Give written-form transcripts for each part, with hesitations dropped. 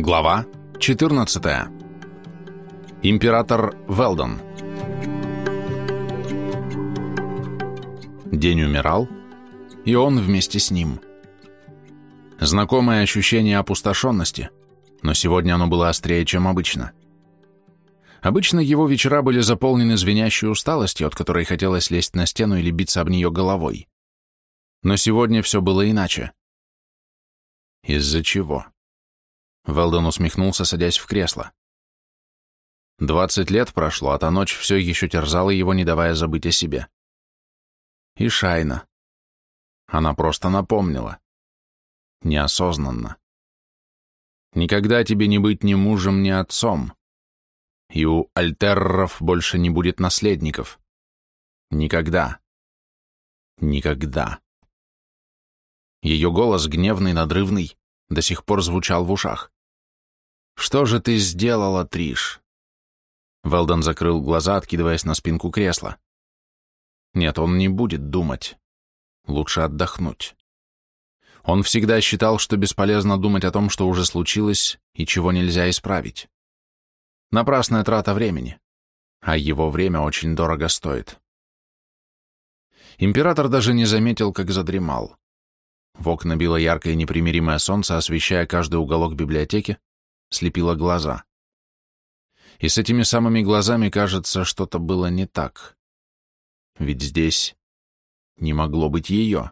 Глава 14. Император Велдон. День умирал, и он вместе с ним. Знакомое ощущение опустошенности, но сегодня оно было острее, чем обычно. Обычно его вечера были заполнены звенящей усталостью, от которой хотелось лезть на стену или биться об нее головой. Но сегодня все было иначе. Из-за чего? Велдон усмехнулся, садясь в кресло. 20 лет прошло, а та ночь все еще терзала его, не давая забыть о себе. И Шайна. Она просто напомнила. Неосознанно. Никогда тебе не быть ни мужем, ни отцом. И у Альтерров больше не будет наследников. Никогда. Никогда. Ее голос, гневный, надрывный, до сих пор звучал в ушах. «Что же ты сделала, Триш?» Велдон закрыл глаза, откидываясь на спинку кресла. Нет, он не будет думать. Лучше отдохнуть. Он всегда считал, что бесполезно думать о том, что уже случилось и чего нельзя исправить. Напрасная трата времени. А его время очень дорого стоит. Император даже не заметил, как задремал. В окна било яркое непримиримое солнце, освещая каждый уголок библиотеки, слепило глаза. И с этими самыми глазами, кажется, что-то было не так. Ведь здесь не могло быть ее.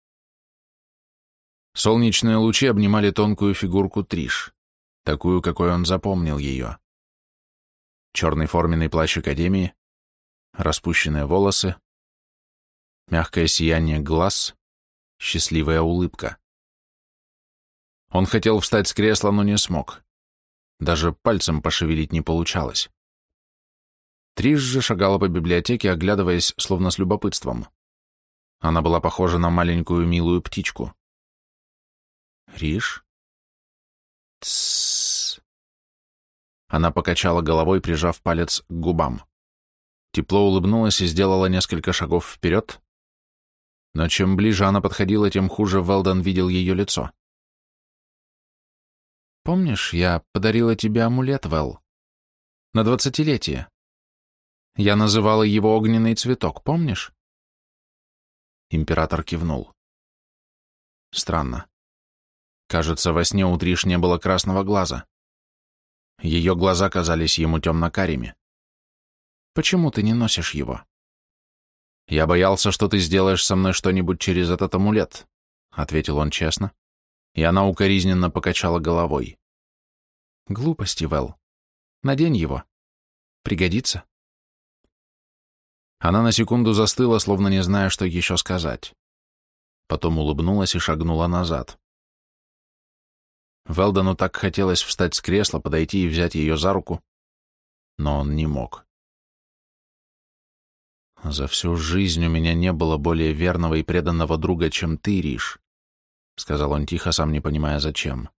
Солнечные лучи обнимали тонкую фигурку Триш, такую, какой он запомнил ее. Черный форменный плащ Академии, распущенные волосы, мягкое сияние глаз, счастливая улыбка. Он хотел встать с кресла, но не смог. Даже пальцем пошевелить не получалось. Триш же шагала по библиотеке, оглядываясь, словно с любопытством. Она была похожа на маленькую милую птичку. «Риш?» «Тссс». Она покачала головой, прижав палец к губам. Тепло улыбнулась и сделала несколько шагов вперед, но чем ближе она подходила, тем хуже Велдон видел ее лицо. «Помнишь, я подарила тебе амулет, Вэл? На 20-летие. Я называла его огненный цветок, помнишь?» Император кивнул. Странно. Кажется, во сне у Триш не было красного глаза. Ее глаза казались ему темно-карими. «Почему ты не носишь его?» «Я боялся, что ты сделаешь со мной что-нибудь через этот амулет», — ответил он честно, и она укоризненно покачала головой. «Глупости, Вэл. Надень его. Пригодится». Она на секунду застыла, словно не зная, что еще сказать. Потом улыбнулась и шагнула назад. Велдону так хотелось встать с кресла, подойти и взять ее за руку, но он не мог. «За всю жизнь у меня не было более верного и преданного друга, чем ты, Риш», — сказал он тихо, сам не понимая, зачем.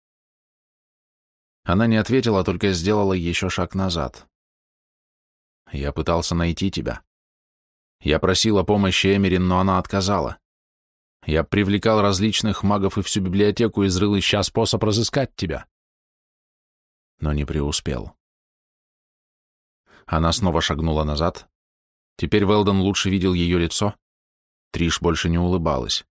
Она не ответила, только сделала еще шаг назад. «Я пытался найти тебя. Я просил о помощи Эмерин, но она отказала. Я привлекал различных магов и всю библиотеку, изрыл ища способ разыскать тебя. Но не преуспел». Она снова шагнула назад. Теперь Велдон лучше видел ее лицо. Триш больше не улыбалась.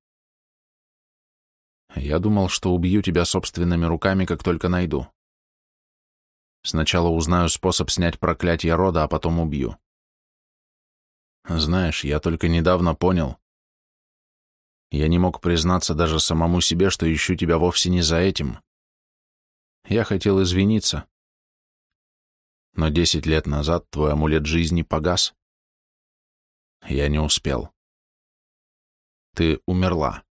«Я думал, что убью тебя собственными руками, как только найду. Сначала узнаю способ снять проклятие рода, а потом убью. Знаешь, я только недавно понял. Я не мог признаться даже самому себе, что ищу тебя вовсе не за этим. Я хотел извиниться. Но 10 лет назад твой амулет жизни погас. Я не успел. Ты умерла».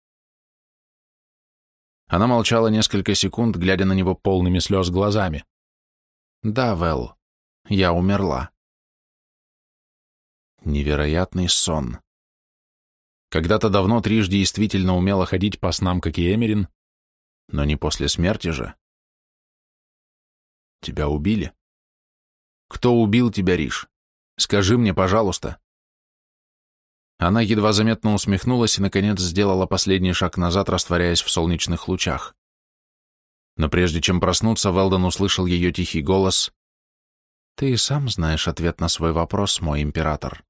Она молчала несколько секунд, глядя на него полными слез глазами. «Да, Вэл, я умерла». Невероятный сон. Когда-то давно Триш действительно умела ходить по снам, как и Эмерин, но не после смерти же. Тебя убили? Кто убил тебя, Риш? Скажи мне, пожалуйста. Она едва заметно усмехнулась и, наконец, сделала последний шаг назад, растворяясь в солнечных лучах. Но прежде чем проснуться, Велдон услышал ее тихий голос: «Ты и сам знаешь ответ на свой вопрос, мой император».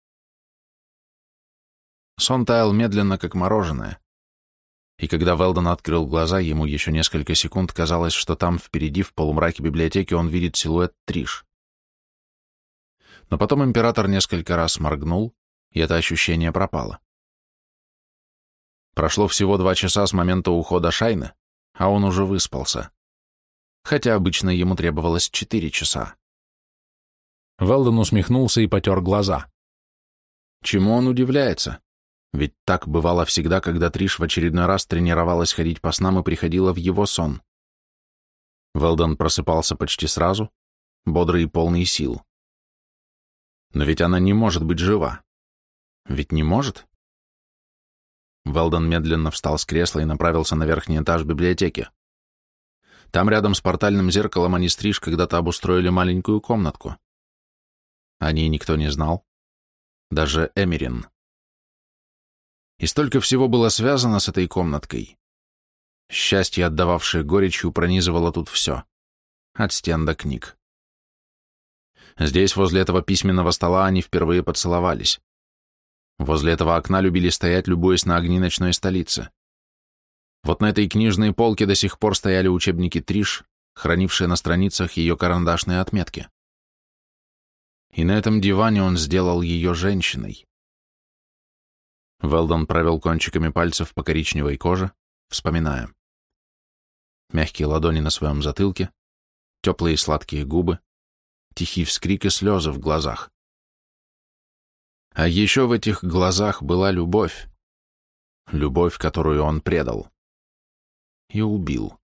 Сон таял медленно, как мороженое. И когда Велдон открыл глаза, ему еще несколько секунд казалось, что там впереди, в полумраке библиотеки, он видит силуэт Триш. Но потом император несколько раз моргнул, и это ощущение пропало. Прошло всего 2 часа с момента ухода Шайны, а он уже выспался. Хотя обычно ему требовалось 4 часа. Велдон усмехнулся и потер глаза. Чему он удивляется? Ведь так бывало всегда, когда Триш в очередной раз тренировалась ходить по снам и приходила в его сон. Велдон просыпался почти сразу, бодрый и полный сил. Но ведь она не может быть жива. Ведь не может? Велдон медленно встал с кресла и направился на верхний этаж библиотеки. Там рядом с портальным зеркалом они с Триш когда-то обустроили маленькую комнатку. О ней никто не знал. Даже Эмерин. И столько всего было связано с этой комнаткой. Счастье, отдававшее горечью, пронизывало тут все. От стен до книг. Здесь, возле этого письменного стола, они впервые поцеловались. Возле этого окна любили стоять, любуясь на огни ночной столицы. Вот на этой книжной полке до сих пор стояли учебники Триш, хранившие на страницах ее карандашные отметки. И на этом диване он сделал ее женщиной. Велдон провел кончиками пальцев по коричневой коже, вспоминая. Мягкие ладони на своем затылке, теплые сладкие губы, тихий вскрик и слезы в глазах. А еще в этих глазах была любовь. Любовь, которую он предал. И убил.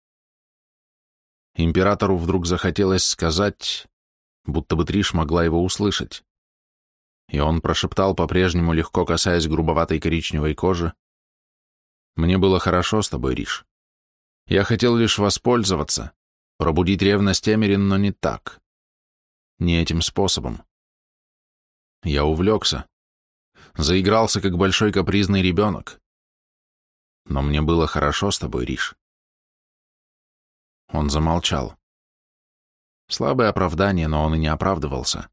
Императору вдруг захотелось сказать, будто бы Триш могла его услышать. И он прошептал, по-прежнему легко касаясь грубоватой коричневой кожи: «Мне было хорошо с тобой, Риш. Я хотел лишь воспользоваться, пробудить ревность Эмерин, но не так. Не этим способом. Я увлекся, заигрался, как большой капризный ребенок. Но мне было хорошо с тобой, Риш». Он замолчал. Слабое оправдание, но он и не оправдывался.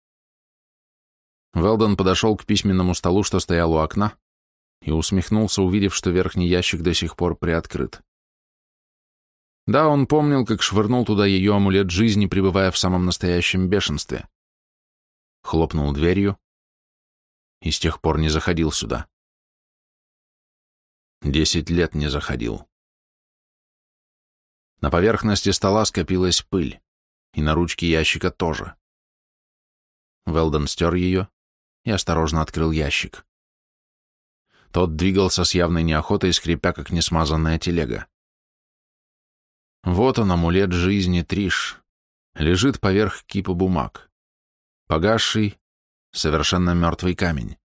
Велдон подошел к письменному столу, что стоял у окна, и усмехнулся, увидев, что верхний ящик до сих пор приоткрыт. Да, он помнил, как швырнул туда ее амулет жизни, пребывая в самом настоящем бешенстве. Хлопнул дверью и с тех пор не заходил сюда. 10 лет не заходил. На поверхности стола скопилась пыль, и на ручке ящика тоже. Велдон стер ее и осторожно открыл ящик. Тот двигался с явной неохотой, скрипя, как несмазанная телега. Вот он, амулет жизни Триш, лежит поверх кипа бумаг. Погасший, совершенно мертвый камень.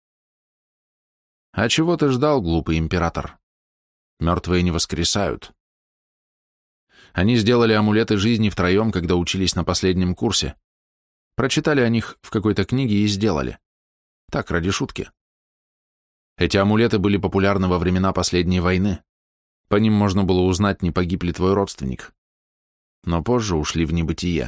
А чего ты ждал, глупый император? Мертвые не воскресают. Они сделали амулеты жизни втроем, когда учились на последнем курсе. Прочитали о них в какой-то книге и сделали. Так, ради шутки. Эти амулеты были популярны во времена последней войны. По ним можно было узнать, не погиб ли твой родственник. Но позже ушли в небытие.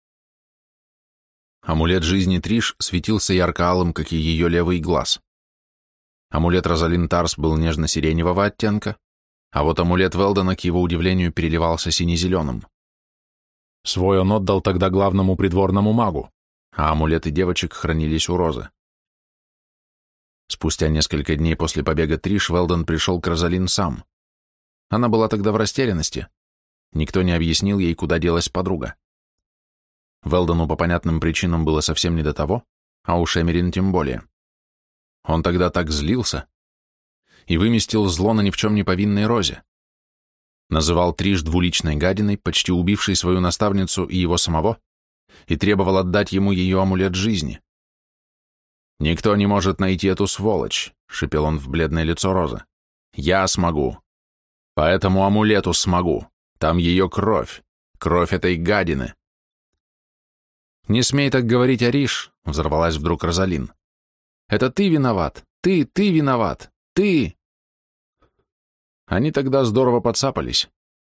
Амулет жизни Триш светился ярко-алым, как и ее левый глаз. Амулет Розалин Тарс был нежно-сиреневого оттенка, а вот амулет Велдона, к его удивлению, переливался сине-зеленым. Свой он отдал тогда главному придворному магу, а амулеты девочек хранились у Розы. Спустя несколько дней после побега Триш Велдон пришел к Розалин сам. Она была тогда в растерянности. Никто не объяснил ей, куда делась подруга. Велдону по понятным причинам было совсем не до того, а уж Эмерин тем более. Он тогда так злился и выместил зло на ни в чем не повинной Розе. Называл Триш двуличной гадиной, почти убившей свою наставницу и его самого, и требовал отдать ему ее амулет жизни. «Никто не может найти эту сволочь», — шипел он в бледное лицо Розы. «Я смогу. По этому амулету смогу. Там ее кровь. Кровь этой гадины». «Не смей так говорить, Ариш», — взорвалась вдруг Розалин. «Это ты виноват. Ты виноват. Ты!» Они тогда здорово подцапались.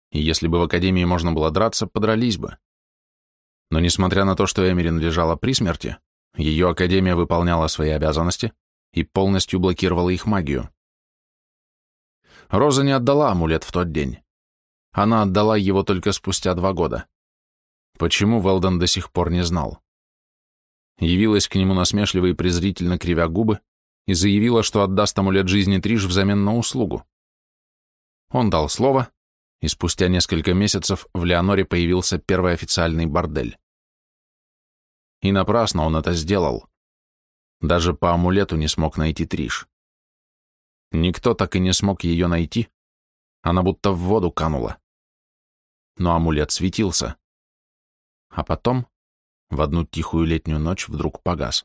и если бы в академии можно было драться, подрались бы. Но несмотря на то, что Эмерин лежала при смерти, ее академия выполняла свои обязанности и полностью блокировала их магию. Роза не отдала амулет в тот день. Она отдала его только спустя 2 года. Почему, Велден до сих пор не знал. Явилась к нему насмешливо и презрительно кривя губы и заявила, что отдаст амулет жизни Триш взамен на услугу. Он дал слово, и спустя несколько месяцев в Леоноре появился первый официальный бордель. И напрасно он это сделал. Даже по амулету не смог найти Триш. Никто так и не смог ее найти, она будто в воду канула. Но амулет светился. А потом, в одну тихую летнюю ночь, вдруг погас.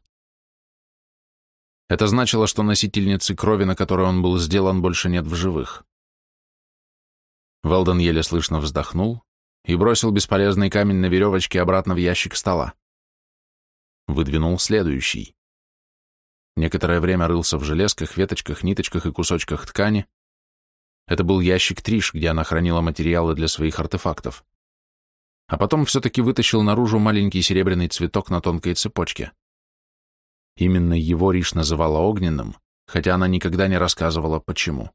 Это значило, что носительницы крови, на которой он был сделан, больше нет в живых. Велден еле слышно вздохнул и бросил бесполезный камень на веревочке обратно в ящик стола. Выдвинул следующий. Некоторое время рылся в железках, веточках, ниточках и кусочках ткани. Это был ящик Триш, где она хранила материалы для своих артефактов. А потом все-таки вытащил наружу маленький серебряный цветок на тонкой цепочке. Именно его Риш называла огненным, хотя она никогда не рассказывала, почему.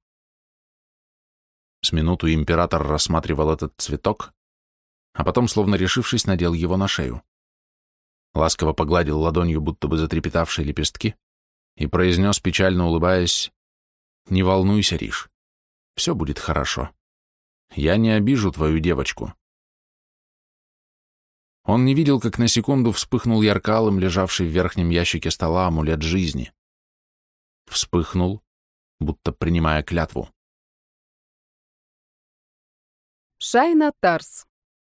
С минуту император рассматривал этот цветок, а потом, словно решившись, надел его на шею. Ласково погладил ладонью будто бы затрепетавшие лепестки и произнес, печально улыбаясь: «Не волнуйся, Риш, все будет хорошо. Я не обижу твою девочку». Он не видел, как на секунду вспыхнул ярко-алым лежавший в верхнем ящике стола амулет жизни. Вспыхнул, будто принимая клятву. Шайна Тарс.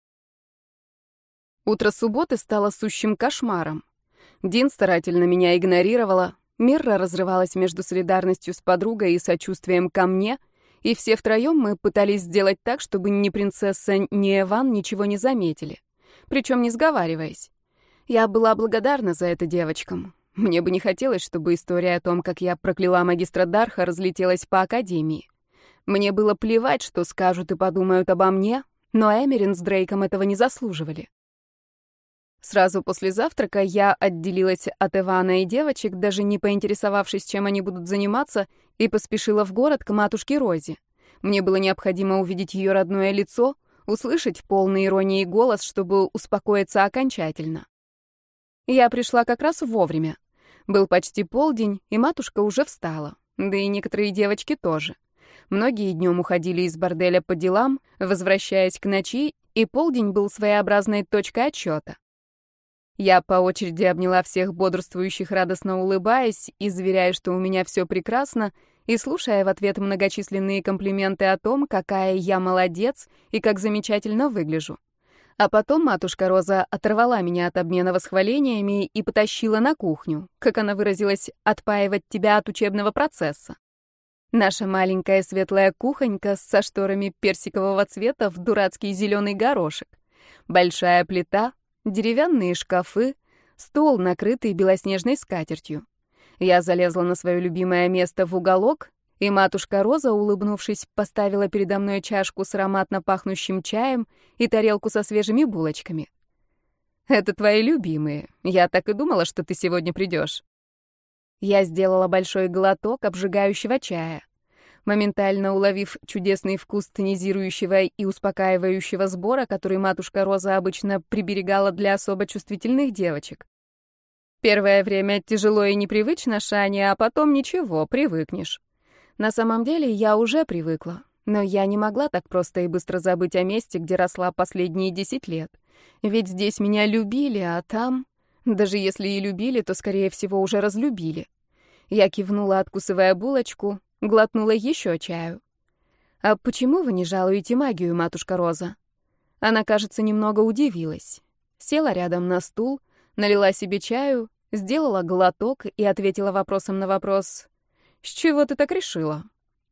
Утро субботы стало сущим кошмаром. Дин старательно меня игнорировала, Мирра разрывалась между солидарностью с подругой и сочувствием ко мне, и все втроем мы пытались сделать так, чтобы ни принцесса, ни Эван ничего не заметили, причем не сговариваясь. Я была благодарна за это девочкам. Мне бы не хотелось, чтобы история о том, как я прокляла магистра Дарха, разлетелась по академии. Мне было плевать, что скажут и подумают обо мне, но Эмерин с Дрейком этого не заслуживали. Сразу после завтрака я отделилась от Эвана и девочек, даже не поинтересовавшись, чем они будут заниматься, и поспешила в город к матушке Розе. Мне было необходимо увидеть ее родное лицо, услышать полный иронии голос, чтобы успокоиться окончательно. Я пришла как раз вовремя. Был почти полдень, и матушка уже встала, да и некоторые девочки тоже. Многие днем уходили из борделя по делам, возвращаясь к ночи, и полдень был своеобразной точкой отсчета. Я по очереди обняла всех бодрствующих, радостно улыбаясь и заверяя, что у меня все прекрасно, и слушая в ответ многочисленные комплименты о том, какая я молодец и как замечательно выгляжу. А потом матушка Роза оторвала меня от обмена восхвалениями и потащила на кухню, как она выразилась, отпаивать тебя от учебного процесса. Наша маленькая светлая кухонька со шторами персикового цвета в дурацкий зеленый горошек. Большая плита, деревянные шкафы, стол, накрытый белоснежной скатертью. Я залезла на свое любимое место в уголок, и матушка Роза, улыбнувшись, поставила передо мной чашку с ароматно пахнущим чаем и тарелку со свежими булочками. «Это твои любимые. Я так и думала, что ты сегодня придешь». Я сделала большой глоток обжигающего чая. Моментально уловив чудесный вкус тонизирующего и успокаивающего сбора, который матушка Роза обычно приберегала для особо чувствительных девочек. Первое время тяжело и непривычно, Шаня, а потом ничего, привыкнешь. На самом деле я уже привыкла, но я не могла так просто и быстро забыть о месте, где росла последние 10 лет. Ведь здесь меня любили, а там... Даже если и любили, то, скорее всего, уже разлюбили. Я кивнула, откусывая булочку, глотнула еще чаю. «А почему вы не жалуете магию, матушка Роза?» Она, кажется, немного удивилась. Села рядом на стул, налила себе чаю, сделала глоток и ответила вопросом на вопрос. «С чего ты так решила?»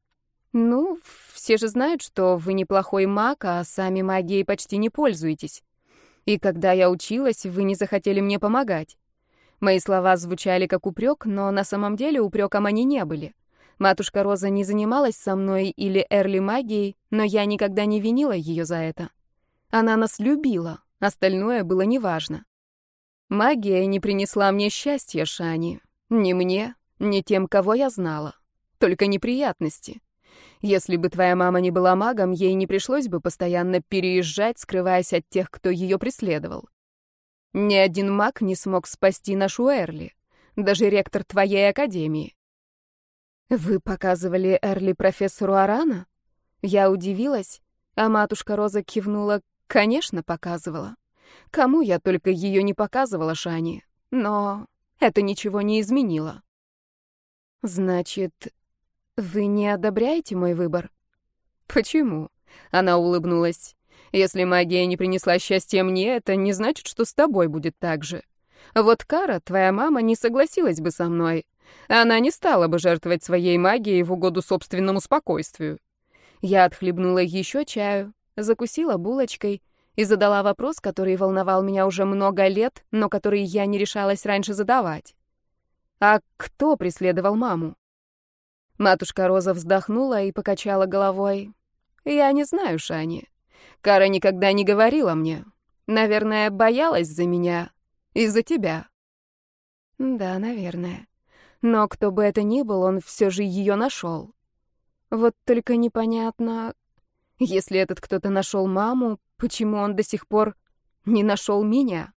«Ну, все же знают, что вы неплохой маг, а сами магией почти не пользуетесь. И когда я училась, вы не захотели мне помогать». Мои слова звучали как упрек, но на самом деле упреком они не были. Матушка Роза не занималась со мной или Эрли магией, но я никогда не винила ее за это. Она нас любила, остальное было неважно. Магия не принесла мне счастья, Шани. Ни мне, ни тем, кого я знала. Только неприятности. Если бы твоя мама не была магом, ей не пришлось бы постоянно переезжать, скрываясь от тех, кто ее преследовал. Ни один маг не смог спасти нашу Эрли, даже ректор твоей академии. Вы показывали Эрли профессору Арана? Я удивилась, а матушка Роза кивнула: конечно, показывала. Кому я только ее не показывала, Шани, но это ничего не изменило. Значит, вы не одобряете мой выбор? Почему? Она улыбнулась. Если магия не принесла счастья мне, это не значит, что с тобой будет так же. Вот Кара, твоя мама, не согласилась бы со мной. Она не стала бы жертвовать своей магией в угоду собственному спокойствию. Я отхлебнула еще чаю, закусила булочкой и задала вопрос, который волновал меня уже много лет, но который я не решалась раньше задавать. А кто преследовал маму? Матушка Роза вздохнула и покачала головой. Я не знаю, Шани. Кара никогда не говорила мне. Наверное, боялась за меня. Из-за тебя. Да, наверное. Но кто бы это ни был, он все же ее нашел. Вот только непонятно, если этот кто-то нашел маму, почему он до сих пор не нашел меня?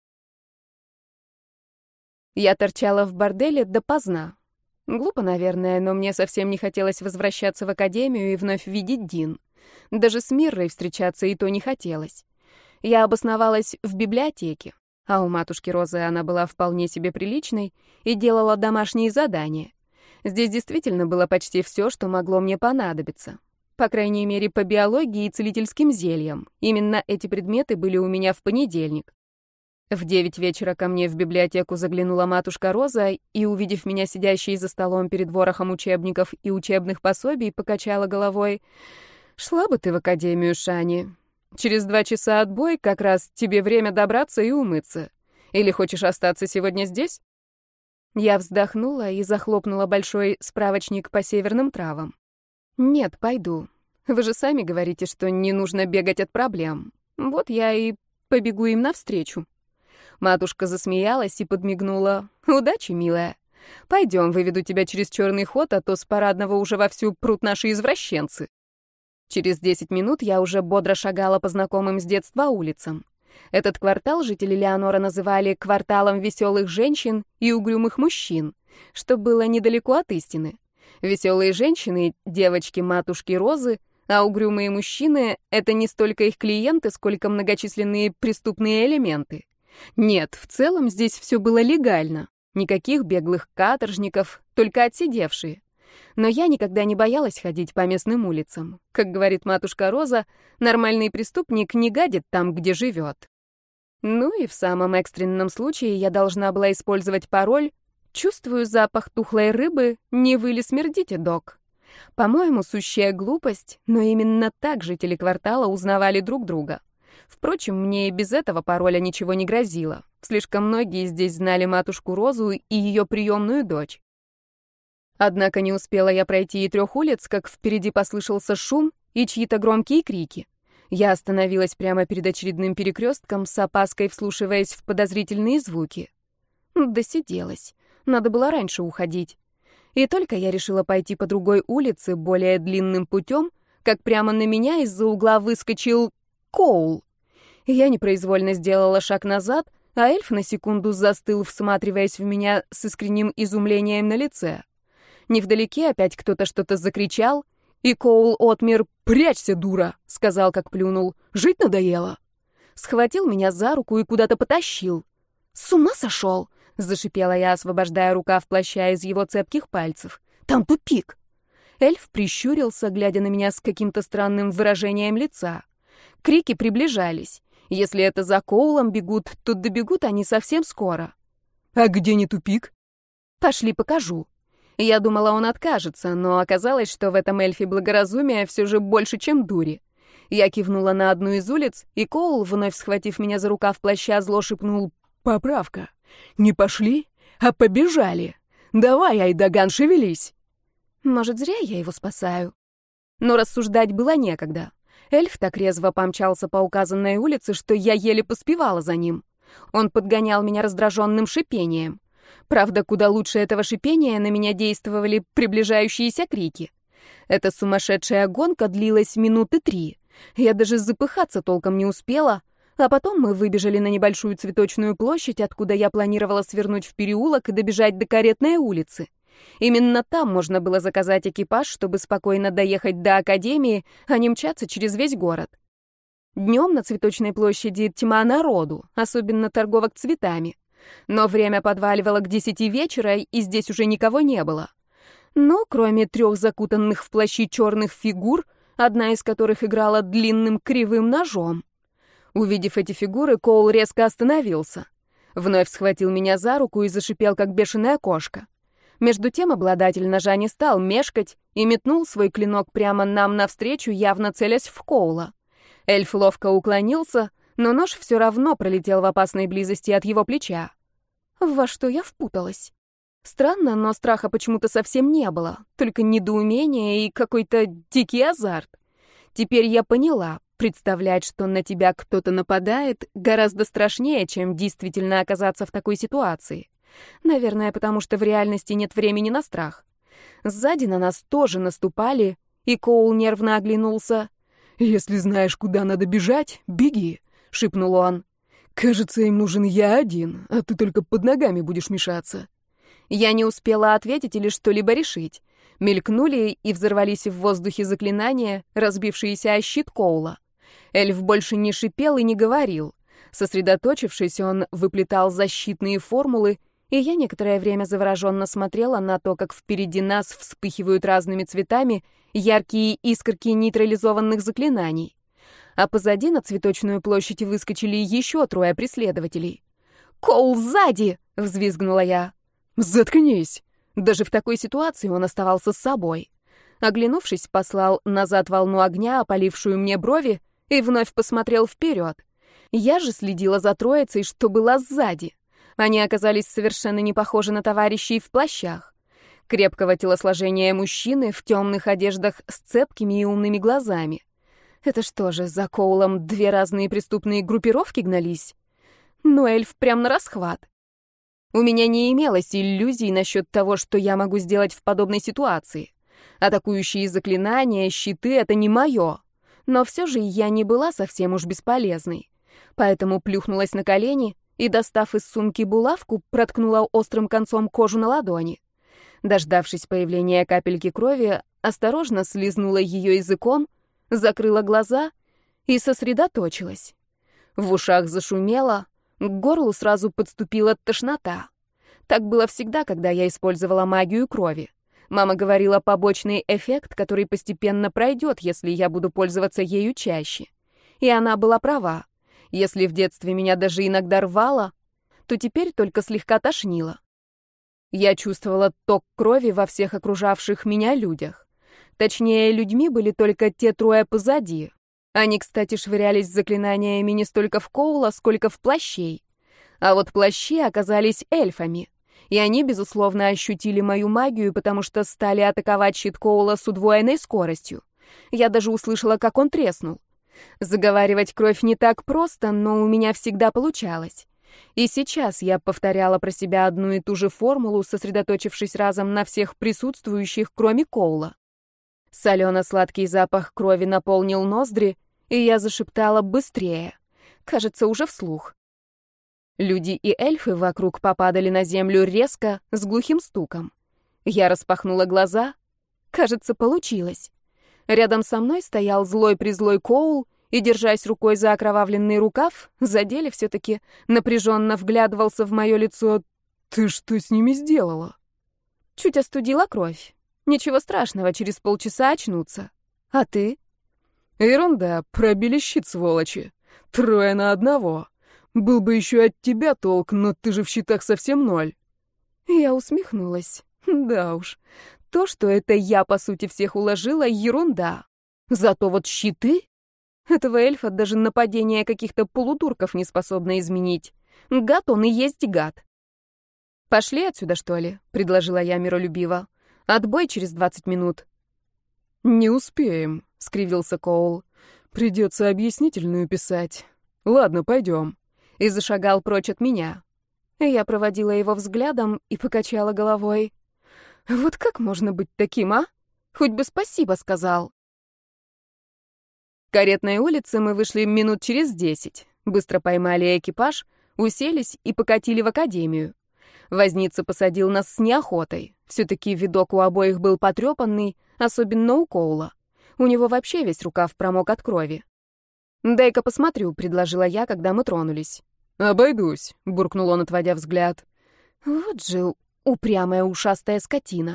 Я торчала в борделе допоздна. Глупо, наверное, но мне совсем не хотелось возвращаться в академию и вновь видеть Дин. Даже с Миррой встречаться и то не хотелось. Я обосновалась в библиотеке, а у матушки Розы она была вполне себе приличной и делала домашние задания. Здесь действительно было почти все, что могло мне понадобиться. По крайней мере, по биологии и целительским зельям. Именно эти предметы были у меня в понедельник. В 9 вечера ко мне в библиотеку заглянула матушка Роза и, увидев меня сидящей за столом перед ворохом учебников и учебных пособий, покачала головой. «Шла бы ты в академию, Шани. Через 2 часа отбой, как раз тебе время добраться и умыться. Или хочешь остаться сегодня здесь?» Я вздохнула и захлопнула большой справочник по северным травам. «Нет, пойду. Вы же сами говорите, что не нужно бегать от проблем. Вот я и побегу им навстречу». Матушка засмеялась и подмигнула. «Удачи, милая. Пойдем, выведу тебя через черный ход, а то с парадного уже вовсю прут наши извращенцы». Через 10 минут я уже бодро шагала по знакомым с детства улицам. Этот квартал жители Леонора называли кварталом веселых женщин и угрюмых мужчин, что было недалеко от истины. Веселые женщины — девочки матушки Розы, а угрюмые мужчины — это не столько их клиенты, сколько многочисленные преступные элементы. Нет, в целом здесь все было легально. Никаких беглых каторжников, только отсидевшие. Но я никогда не боялась ходить по местным улицам. Как говорит матушка Роза, нормальный преступник не гадит там, где живет. Ну и в самом экстренном случае я должна была использовать пароль «Чувствую запах тухлой рыбы, не вы ли смердите, док?» По-моему, сущая глупость, но именно так жители квартала узнавали друг друга. Впрочем, мне и без этого пароля ничего не грозило. Слишком многие здесь знали матушку Розу и ее приемную дочь. Однако не успела я пройти и 3 улиц, как впереди послышался шум и чьи-то громкие крики. Я остановилась прямо перед очередным перекрестком, с опаской вслушиваясь в подозрительные звуки. Досиделась. Надо было раньше уходить. И только я решила пойти по другой улице, более длинным путем, как прямо на меня из-за угла выскочил Коул. Я непроизвольно сделала шаг назад, а эльф на секунду застыл, всматриваясь в меня с искренним изумлением на лице. Невдалеке опять кто-то что-то закричал, и Коул отмер: «Прячься, дура!» — сказал, как плюнул. «Жить надоело!» Схватил меня за руку и куда-то потащил. «С ума сошел!» — зашипела я, освобождая рукав плаща из его цепких пальцев. «Там тупик!» Эльф прищурился, глядя на меня с каким-то странным выражением лица. Крики приближались. Если это за Коулом бегут, то добегут они совсем скоро. «А где не тупик?» «Пошли, покажу». Я думала, он откажется, но оказалось, что в этом эльфе благоразумия все же больше, чем дури. Я кивнула на одну из улиц, и Коул, вновь схватив меня за рукав плаща, зло шепнул: «Поправка. Не пошли, а побежали. Давай, Айдаган, шевелись». Может, зря я его спасаю? Но рассуждать было некогда. Эльф так резво помчался по указанной улице, что я еле поспевала за ним. Он подгонял меня раздраженным шипением. Правда, куда лучше этого шипения на меня действовали приближающиеся крики. Эта сумасшедшая гонка длилась минуты 3. Я даже запыхаться толком не успела, а потом мы выбежали на небольшую цветочную площадь, откуда я планировала свернуть в переулок и добежать до Каретной улицы. Именно там можно было заказать экипаж, чтобы спокойно доехать до академии, а не мчаться через весь город. Днем на Цветочной площади тьма народу, особенно торговок цветами. Но время подваливало к 10 вечера, и здесь уже никого не было. Но кроме 3 закутанных в плащи черных фигур, одна из которых играла длинным кривым ножом. Увидев эти фигуры, Коул резко остановился. Вновь схватил меня за руку и зашипел, как бешеная кошка. Между тем обладатель ножа не стал мешкать и метнул свой клинок прямо нам навстречу, явно целясь в Коула. Эльф ловко уклонился, но нож все равно пролетел в опасной близости от его плеча. Во что я впуталась? Странно, но страха почему-то совсем не было, только недоумение и какой-то дикий азарт. Теперь я поняла, представлять, что на тебя кто-то нападает, гораздо страшнее, чем действительно оказаться в такой ситуации. Наверное, потому что в реальности нет времени на страх. Сзади на нас тоже наступали, и Коул нервно оглянулся. «Если знаешь, куда надо бежать, беги», — шепнул он. «Кажется, им нужен я один, а ты только под ногами будешь мешаться». Я не успела ответить или что-либо решить. Мелькнули и взорвались в воздухе заклинания, разбившиеся о щит Коула. Эльф больше не шипел и не говорил. Сосредоточившись, он выплетал защитные формулы, и я некоторое время завороженно смотрела на то, как впереди нас вспыхивают разными цветами яркие искорки нейтрализованных заклинаний. А позади на Цветочную площадь выскочили еще 3 преследователей. «Коул сзади!» — взвизгнула я. «Заткнись!» Даже в такой ситуации он оставался с собой. Оглянувшись, послал назад волну огня, опалившую мне брови, и вновь посмотрел вперед. Я же следила за троицей, что была сзади. Они оказались совершенно не похожи на товарищей в плащах. Крепкого телосложения мужчины в темных одеждах с цепкими и умными глазами. Это что же, за Коулом 2 разные преступные группировки гнались? Но эльф прям на расхват. У меня не имелось иллюзий насчет того, что я могу сделать в подобной ситуации. Атакующие заклинания, щиты — это не мое. Но все же я не была совсем уж бесполезной. Поэтому плюхнулась на колени и, достав из сумки булавку, проткнула острым концом кожу на ладони. Дождавшись появления капельки крови, осторожно слизнула ее языком, закрыла глаза и сосредоточилась. В ушах зашумело, к горлу сразу подступила тошнота. Так было всегда, когда я использовала магию крови. Мама говорила, побочный эффект, который постепенно пройдет, если я буду пользоваться ею чаще. И она была права. Если в детстве меня даже иногда рвало, то теперь только слегка тошнило. Я чувствовала ток крови во всех окружавших меня людях. Точнее, людьми были только те 3 позади. Они, кстати, швырялись заклинаниями не столько в Коула, сколько в плащей. А вот плащи оказались эльфами. И они, безусловно, ощутили мою магию, потому что стали атаковать щит Коула с удвоенной скоростью. Я даже услышала, как он треснул. Заговаривать кровь не так просто, но у меня всегда получалось. И сейчас я повторяла про себя одну и ту же формулу, сосредоточившись разом на всех присутствующих, кроме Коула. Солено-сладкий запах крови наполнил ноздри, и я зашептала быстрее. Кажется, уже вслух. Люди и эльфы вокруг попадали на землю резко, с глухим стуком. Я распахнула глаза. Кажется, получилось. Рядом со мной стоял злой-призлой Коул и, держась рукой за окровавленный рукав, за деле все-таки напряженно вглядывался в мое лицо. «Ты что с ними сделала?» Чуть остудила кровь. Ничего страшного, через полчаса очнутся. А ты? Ерунда, пробили щит, сволочи. 3 на 1. Был бы еще от тебя толк, но ты же в щитах совсем 0. Я усмехнулась. Да уж. То, что это я, по сути, всех уложила, ерунда. Зато вот щиты... Этого эльфа даже нападение каких-то полудурков не способно изменить. Гад он и есть гад. «Пошли отсюда, что ли?» — предложила я миролюбиво. Отбой через 20 минут». «Не успеем», — скривился Коул. «Придется объяснительную писать. Ладно, пойдем». И зашагал прочь от меня. Я проводила его взглядом и покачала головой. «Вот как можно быть таким, а? Хоть бы спасибо сказал». К Каретной улице мы вышли минут через 10. Быстро поймали экипаж, уселись и покатили в академию. Возница посадил нас с неохотой. Все-таки видок у обоих был потрепанный, особенно у Коула. У него вообще весь рукав промок от крови. «Дай-ка посмотрю», — предложила я, когда мы тронулись. «Обойдусь», — буркнул он, отводя взгляд. Вот же упрямая ушастая скотина.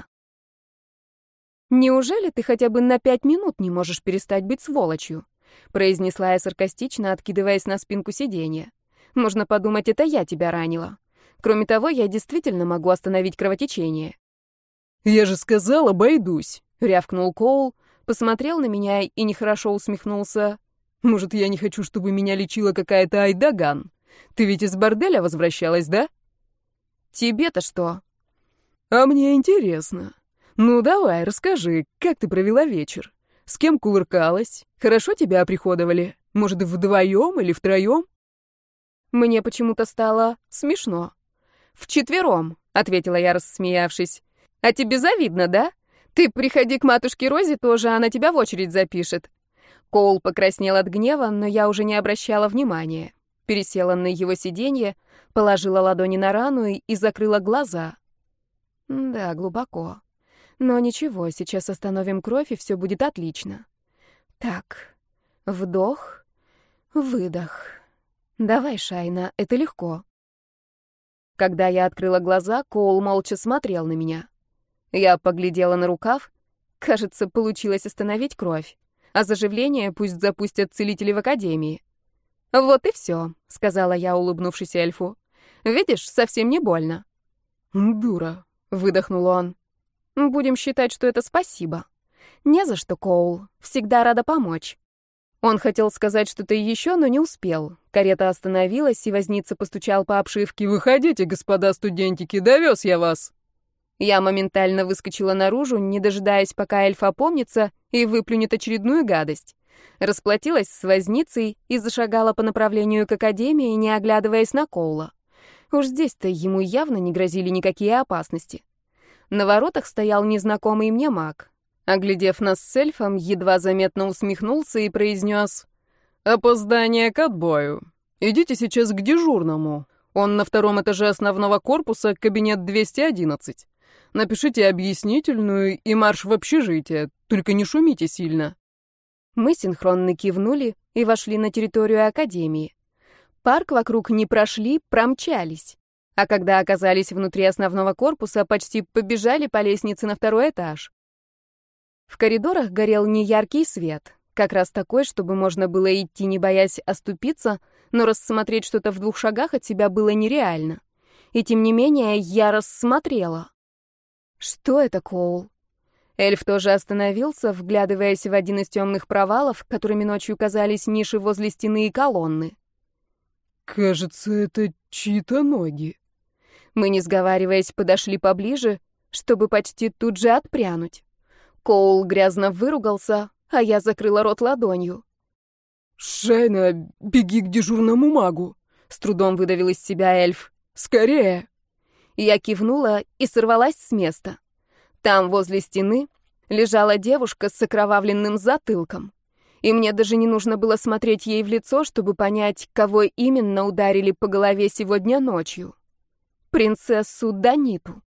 «Неужели ты хотя бы на 5 минут не можешь перестать быть сволочью?» — произнесла я саркастично, откидываясь на спинку сиденья. «Можно подумать, это я тебя ранила. Кроме того, я действительно могу остановить кровотечение». «Я же сказал, обойдусь», — рявкнул Коул, посмотрел на меня и нехорошо усмехнулся. «Может, я не хочу, чтобы меня лечила какая-то Айдаган? Ты ведь из борделя возвращалась, да?» «Тебе-то что?» «А мне интересно. Ну, давай, расскажи, как ты провела вечер? С кем кувыркалась? Хорошо тебя оприходовали? Может, вдвоем или втроем?» Мне почему-то стало смешно. «Вчетвером», — ответила я, рассмеявшись. «А тебе завидно, да? Ты приходи к матушке Розе тоже, она тебя в очередь запишет». Коул покраснел от гнева, но я уже не обращала внимания. Пересела на его сиденье, положила ладони на рану и закрыла глаза. Да, глубоко. Но ничего, сейчас остановим кровь, и все будет отлично. Так, вдох, выдох. Давай, Шайна, это легко. Когда я открыла глаза, Коул молча смотрел на меня. Я поглядела на рукав. Кажется, получилось остановить кровь. А заживление пусть запустят целители в академии. «Вот и все», — сказала я, улыбнувшись эльфу. «Видишь, совсем не больно». «Дура», — выдохнул он. «Будем считать, что это спасибо». «Не за что, Коул. Всегда рада помочь». Он хотел сказать что-то еще, но не успел. Карета остановилась, и возница постучал по обшивке. «Выходите, господа студентики, довез я вас». Я моментально выскочила наружу, не дожидаясь, пока эльф опомнится и выплюнет очередную гадость. Расплатилась с возницей и зашагала по направлению к академии, не оглядываясь на Коула. Уж здесь-то ему явно не грозили никакие опасности. На воротах стоял незнакомый мне маг. Оглядев нас с эльфом, едва заметно усмехнулся и произнес: «Опоздание к отбою. Идите сейчас к дежурному. Он на 2-м этаже основного корпуса, кабинет 211. Напишите объяснительную и марш в общежитие, только не шумите сильно». Мы синхронно кивнули и вошли на территорию академии. Парк вокруг не прошли, промчались. А когда оказались внутри основного корпуса, почти побежали по лестнице на 2-й этаж. В коридорах горел неяркий свет, как раз такой, чтобы можно было идти, не боясь оступиться, но рассмотреть что-то в 2 шагах от себя было нереально. И тем не менее я рассмотрела. Что это, Коул? Эльф тоже остановился, вглядываясь в один из темных провалов, которыми ночью казались ниши возле стены и колонны. «Кажется, это чьи-то ноги». Мы, не сговариваясь, подошли поближе, чтобы почти тут же отпрянуть. Коул грязно выругался, а я закрыла рот ладонью. «Шайна, беги к дежурному магу», — с трудом выдавил из себя эльф. «Скорее!» Я кивнула и сорвалась с места. Там, возле стены, лежала девушка с окровавленным затылком. И мне даже не нужно было смотреть ей в лицо, чтобы понять, кого именно ударили по голове сегодня ночью. Принцессу Даниту.